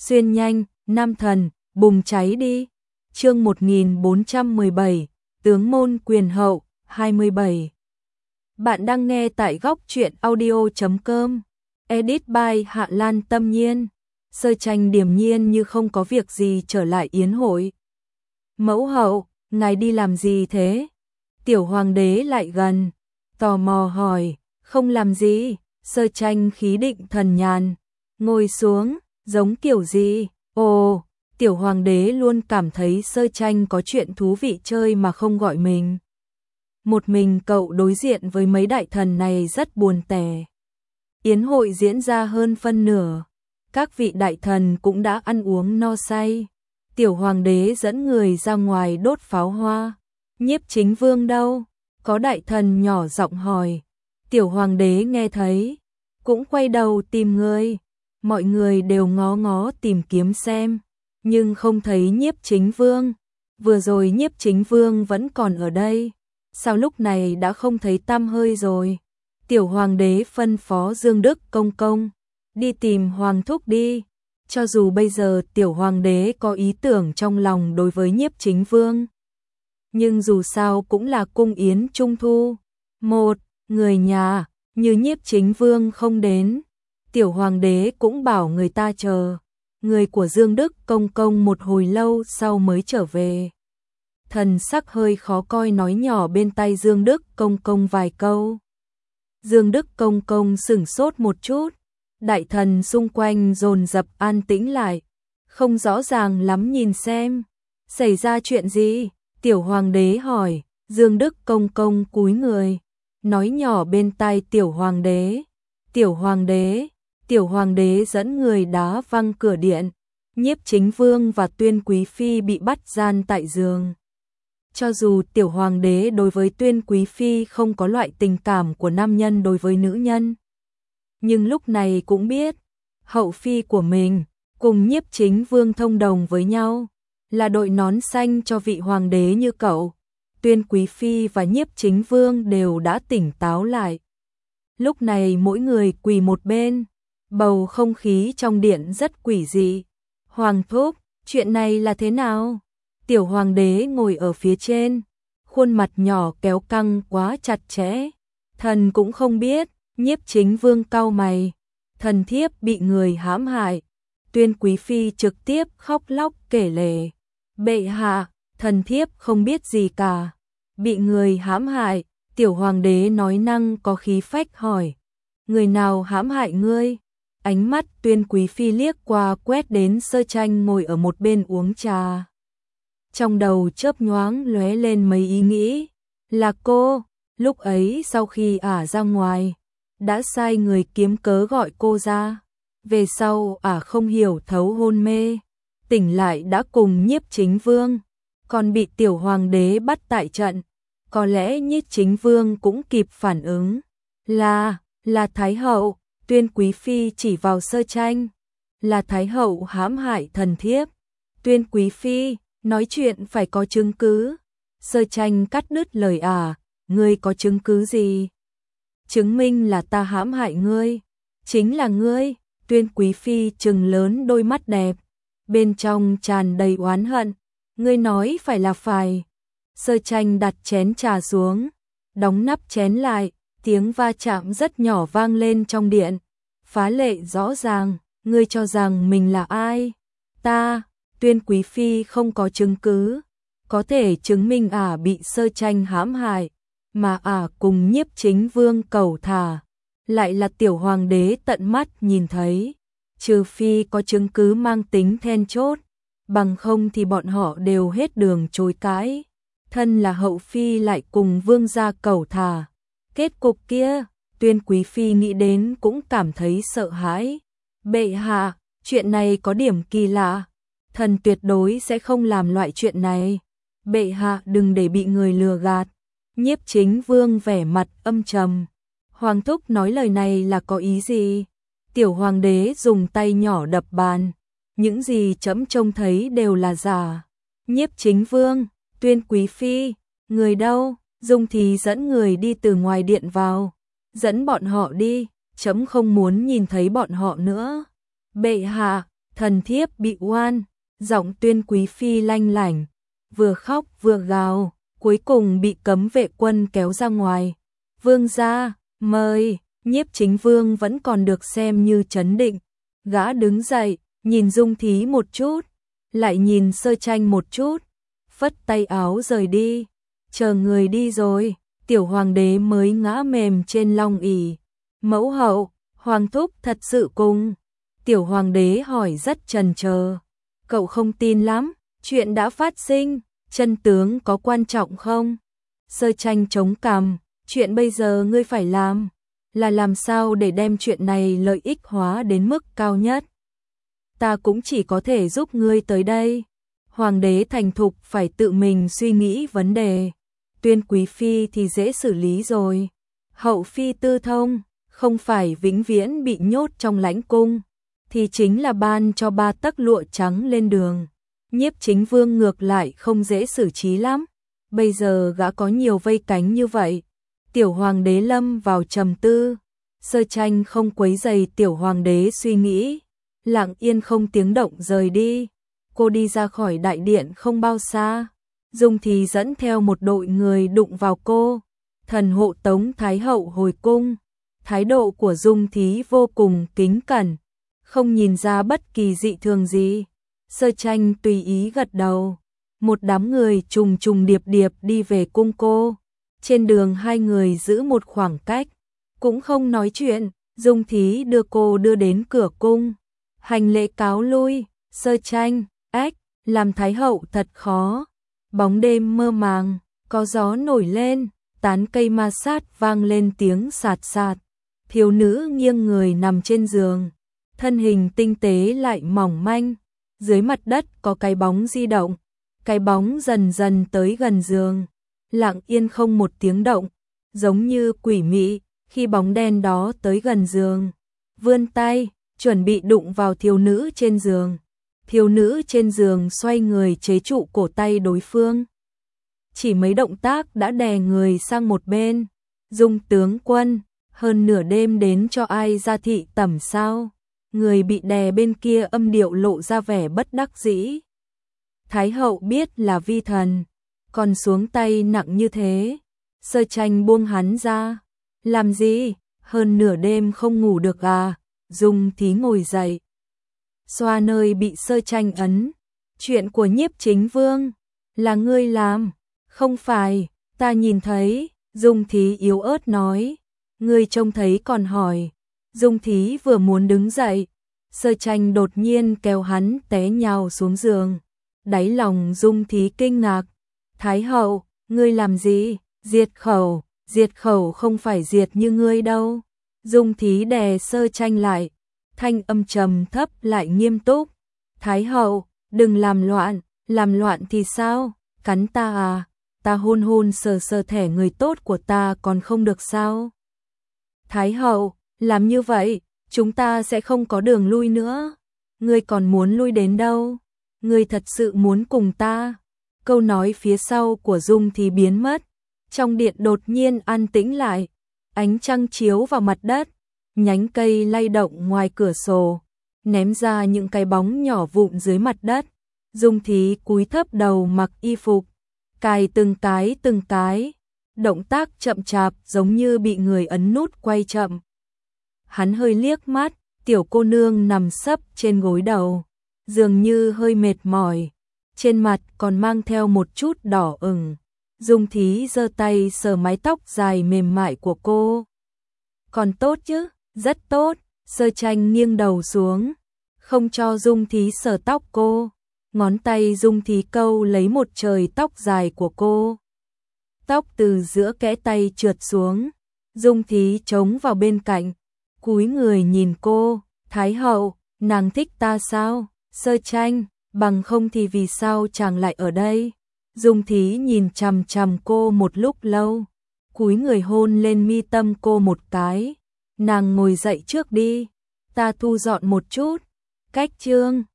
xuyên nhanh, nam thần, bùng cháy đi. Chương 1417, tướng môn quyền hậu, 27. Bạn đang nghe tại góc truyện audio.com. Edit by Hạ Lan Tâm Nhiên. Sơ Tranh điềm nhiên như không có việc gì trở lại yến hội. Mẫu hậu, ngài đi làm gì thế? Tiểu hoàng đế lại gần, tò mò hỏi. Không làm gì. Sơ Tranh khí định thần nhàn, ngồi xuống, giống kiểu gì? Ồ, tiểu hoàng đế luôn cảm thấy Sơ Tranh có chuyện thú vị chơi mà không gọi mình. Một mình cậu đối diện với mấy đại thần này rất buồn tẻ. Yến hội diễn ra hơn phân nửa, các vị đại thần cũng đã ăn uống no say. Tiểu hoàng đế dẫn người ra ngoài đốt pháo hoa. Nhiếp Chính Vương đâu? Có đại thần nhỏ giọng hỏi. Tiểu hoàng đế nghe thấy, cũng quay đầu tìm người. Mọi người đều ngó ngó tìm kiếm xem, nhưng không thấy Nhiếp Chính Vương. Vừa rồi Nhiếp Chính Vương vẫn còn ở đây, sao lúc này đã không thấy tăm hơi rồi? Tiểu hoàng đế phân phó Dương Đức Công Công, đi tìm Hoàng thúc đi. Cho dù bây giờ tiểu hoàng đế có ý tưởng trong lòng đối với Nhiếp Chính Vương, nhưng dù sao cũng là cung yến trung thu. Một người nhà như Nhiếp Chính Vương không đến, tiểu hoàng đế cũng bảo người ta chờ. Người của Dương Đức Công Công một hồi lâu sau mới trở về. Thần sắc hơi khó coi nói nhỏ bên tai Dương Đức Công Công vài câu. Dương Đức Công Công sửng sốt một chút, đại thần xung quanh dồn dập an tĩnh lại, không rõ ràng lắm nhìn xem. Xảy ra chuyện gì? Tiểu hoàng đế hỏi. Dương Đức Công Công cúi người, nói nhỏ bên tai tiểu hoàng đế. Tiểu hoàng đế dẫn người đá văng cửa điện. Nhiếp Chính Vương và Tuyên Quý Phi bị bắt gian tại giường. Cho dù tiểu hoàng đế đối với Tuyên Quý Phi không có loại tình cảm của nam nhân đối với nữ nhân, nhưng lúc này cũng biết, hậu phi của mình cùng Nhiếp Chính Vương thông đồng với nhau, là đội nón xanh cho vị hoàng đế như cậu. Tuyên Quý Phi và Nhiếp Chính Vương đều đã tỉnh táo lại. Lúc này mỗi người quỳ một bên, bầu không khí trong điện rất quỷ dị. Hoàng thúc, chuyện này là thế nào? Tiểu hoàng đế ngồi ở phía trên, khuôn mặt nhỏ kéo căng quá chặt chẽ. Thần cũng không biết. Nhiếp Chính Vương cau mày. Thần thiếp bị người hãm hại. Tuyên Quý Phi trực tiếp khóc lóc kể lể. Bệ hạ, thần thiếp không biết gì cả. Bị người hãm hại. Tiểu hoàng đế nói năng có khí phách hỏi. Người nào hãm hại ngươi? Ánh mắt Tuyên Quý Phi liếc qua quét đến Sơ Tranh ngồi ở một bên uống trà. Trong đầu chớp nhoáng lóe lên mấy ý nghĩ. Là cô. Lúc ấy sau khi ả ra ngoài, đã sai người kiếm cớ gọi cô ra. Về sau ả không hiểu thấu hôn mê, tỉnh lại đã cùng Nhiếp Chính Vương, còn bị tiểu hoàng đế bắt tại trận. Có lẽ Nhiếp Chính Vương cũng kịp phản ứng. Là Thái hậu. Tuyên Quý Phi chỉ vào Sơ Tranh. Là Thái hậu hãm hại thần thiếp. Tuyên Quý Phi, nói chuyện phải có chứng cứ. Sơ Tranh cắt đứt lời ả. Ngươi có chứng cứ gì? Chứng minh là ta hãm hại ngươi. Chính là ngươi. Tuyên Quý Phi trừng lớn đôi mắt đẹp, bên trong tràn đầy oán hận. Ngươi nói phải là phải. Sơ Tranh đặt chén trà xuống, đóng nắp chén lại, tiếng va chạm rất nhỏ vang lên trong điện. Phá lệ rõ ràng. Ngươi cho rằng mình là ai? Ta. Tuyên Quý Phi không có chứng cứ có thể chứng minh ả bị Sơ Tranh hãm hại, mà ả cùng Nhiếp Chính Vương cẩu thả, lại là tiểu hoàng đế tận mắt nhìn thấy. Trừ phi có chứng cứ mang tính then chốt, bằng không thì bọn họ đều hết đường chối cãi. Thân là hậu phi lại cùng vương gia cẩu thả, kết cục kia, Tuyên Quý Phi nghĩ đến cũng cảm thấy sợ hãi. Bệ hạ, chuyện này có điểm kỳ lạ. Thần tuyệt đối sẽ không làm loại chuyện này. Bệ hạ đừng để bị người lừa gạt. Nhiếp Chính Vương vẻ mặt âm trầm. Hoàng thúc nói lời này là có ý gì? Tiểu hoàng đế dùng tay nhỏ đập bàn. Những gì trẫm trông thấy đều là giả. Nhiếp Chính Vương, Tuyên Quý Phi, người đâu? Dung thì dẫn người đi từ ngoài điện vào. Dẫn bọn họ đi, trẫm không muốn nhìn thấy bọn họ nữa. Bệ hạ, Thần thiếp bị oan, giọng Tuyên quý phi lanh lảnh, vừa khóc vừa gào, cuối cùng bị cấm vệ quân kéo ra ngoài. Vương gia, mời. Nhiếp Chính Vương vẫn còn được xem như trấn định, gã đứng dậy, nhìn Dung Thí một chút, lại nhìn Sơ Tranh một chút, phất tay áo rời đi. Chờ người đi rồi, tiểu hoàng đế mới ngã mềm trên long ỷ. Mẫu hậu, hoàng thúc thật sự cùng. Tiểu hoàng đế hỏi rất chần chờ. Cậu không tin lắm, chuyện đã phát sinh, chân tướng có quan trọng không? Sơ Tranh chống cằm, chuyện bây giờ ngươi phải làm là làm sao để đem chuyện này lợi ích hóa đến mức cao nhất. Ta cũng chỉ có thể giúp ngươi tới đây. Hoàng đế thành thục phải tự mình suy nghĩ vấn đề. Tuyên quý phi thì dễ xử lý rồi. Hậu phi tư thông, không phải vĩnh viễn bị nhốt trong lãnh cung, thì chính là ban cho 3 tấc lụa trắng lên đường. Nhiếp Chính Vương ngược lại không dễ xử trí lắm. Bây giờ gã có nhiều vây cánh như vậy. Tiểu hoàng đế lâm vào trầm tư. Sơ Tranh không quấy rầy tiểu hoàng đế suy nghĩ, lặng yên không tiếng động rời đi. Cô đi ra khỏi đại điện không bao xa, Dung Thí dẫn theo một đội người đụng vào cô. Thần hộ tống Thái hậu hồi cung. Thái độ của Dung Thí vô cùng kính cẩn, không nhìn ra bất kỳ dị thường gì. Sơ Tranh tùy ý gật đầu. Một đám người trùng trùng điệp điệp đi về cung cô. Trên đường hai người giữ một khoảng cách, cũng không nói chuyện. Dung Thí đưa cô đưa đến cửa cung, hành lễ cáo lui. Sơ Tranh, ếch, làm Thái hậu thật khó. Bóng đêm mơ màng, có gió nổi lên, tán cây ma sát vang lên tiếng sạt sạt. Thiếu nữ nghiêng người nằm trên giường, thân hình tinh tế lại mỏng manh. Dưới mặt đất có cái bóng di động, cái bóng dần dần tới gần giường, lặng yên không một tiếng động, giống như quỷ mị. Khi bóng đen đó tới gần giường, vươn tay, chuẩn bị đụng vào thiếu nữ trên giường. Thiếu nữ trên giường xoay người chế trụ cổ tay đối phương. Chỉ mấy động tác đã đè người sang một bên. Dung tướng quân, hơn nửa đêm đến cho ai ra thị tẩm sao? Người bị đè bên kia âm điệu lộ ra vẻ bất đắc dĩ. Thái hậu biết là vi thần, còn xuống tay nặng như thế. Sơ Tranh buông hắn ra. Làm gì? Hơn nửa đêm không ngủ được à? Dung Thí ngồi dậy, xoa nơi bị Sơ Tranh ấn. Chuyện của Nhiếp Chính Vương là ngươi làm? Không phải, ta nhìn thấy. Dung Thí yếu ớt nói. Ngươi trông thấy còn hỏi. Dung Thí vừa muốn đứng dậy, Sơ Tranh đột nhiên kéo hắn té nhào xuống giường. Đáy lòng Dung Thí kinh ngạc. Thái hậu, ngươi làm gì? Diệt khẩu không phải diệt như ngươi đâu. Dung Thí đè Sơ Tranh lại, thanh âm trầm thấp lại nghiêm túc. Thái hậu, đừng làm loạn thì sao? Cắn ta à? Ta hôn hôn sờ sờ thẻ người tốt của ta còn không được sao? Thái hậu, làm như vậy, chúng ta sẽ không có đường lui nữa. Ngươi còn muốn lui đến đâu? Ngươi thật sự muốn cùng ta? Câu nói phía sau của Dung Thí biến mất. Trong điện đột nhiên an tĩnh lại, ánh trăng chiếu vào mặt đất, nhánh cây lay động ngoài cửa sổ, ném ra những cái bóng nhỏ vụn dưới mặt đất. Dung Thí cúi thấp đầu mặc y phục, cài từng cái, động tác chậm chạp giống như bị người ấn nút quay chậm. Hắn hơi liếc mắt, tiểu cô nương nằm sấp trên gối đầu, dường như hơi mệt mỏi, trên mặt còn mang theo một chút đỏ ửng. Dung Thí giơ tay sờ mái tóc dài mềm mại của cô. Còn tốt chứ, rất tốt. Sơ Tranh nghiêng đầu xuống, không cho Dung Thí sờ tóc cô. Ngón tay Dung Thí câu lấy một trời tóc dài của cô. Tóc từ giữa kẽ tay trượt xuống. Dung Thí chống vào bên cạnh, cúi người nhìn cô. Thái hậu, nàng thích ta sao? Sơ Tranh, bằng không thì vì sao chàng lại ở đây? Dung Thí nhìn chằm chằm cô một lúc lâu, cúi người hôn lên mi tâm cô một cái. Nàng ngồi dậy trước đi, ta thu dọn một chút. Cách chương